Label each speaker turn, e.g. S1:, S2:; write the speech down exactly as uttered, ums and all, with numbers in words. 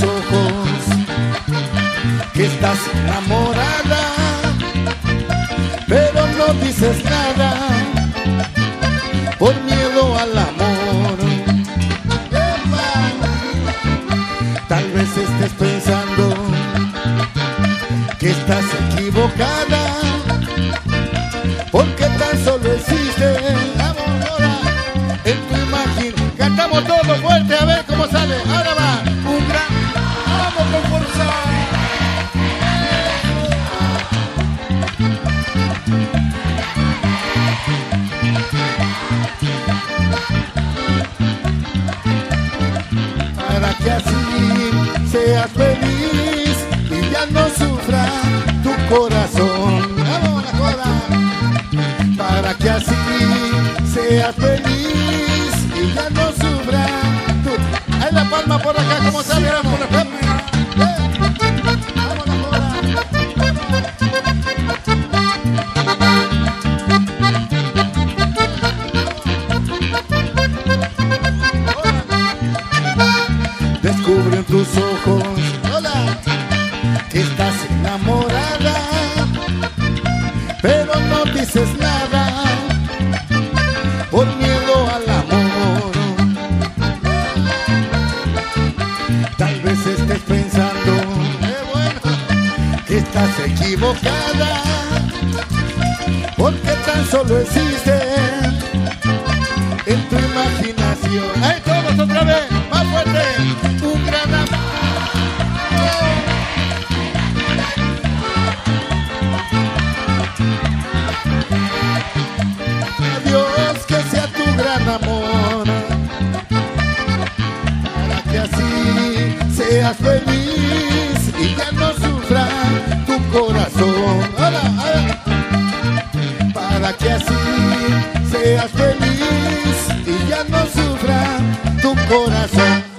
S1: ojos que estás enamorada, pero no dices nada por miedo al amor. Tal vez estés pensando que estás equivocada, porque tan solo existe en tu imagen. Cantamos todo fuerte, a ver cómo sale. Ahora va, un gran... ¡Vamos con fuerza! Para que así seas feliz y ya no sufra tu corazón. ¡Vamos, la cola! Para que así seas feliz y ya no sufra tu... ¡Hay la palma por acá! ¿Cómo sale? ¡Vamos, la palma! ¡Vamos, la cola! Descubre en tus ojos, hola, que estás enamorada, pero no dices nada por miedo al amor. Tal vez estés pensando eh, bueno, que estás equivocada, porque tan solo existe en tu imaginación. ¡Ay, todos otra vez! ¡Más fuerte! ¡Un gran amor! Dios, que sea tu gran amor, para que así seas feliz y ya no sufra tu corazón. ¡Hola, hola! Para que así seas feliz y ya no sufra tu corazón.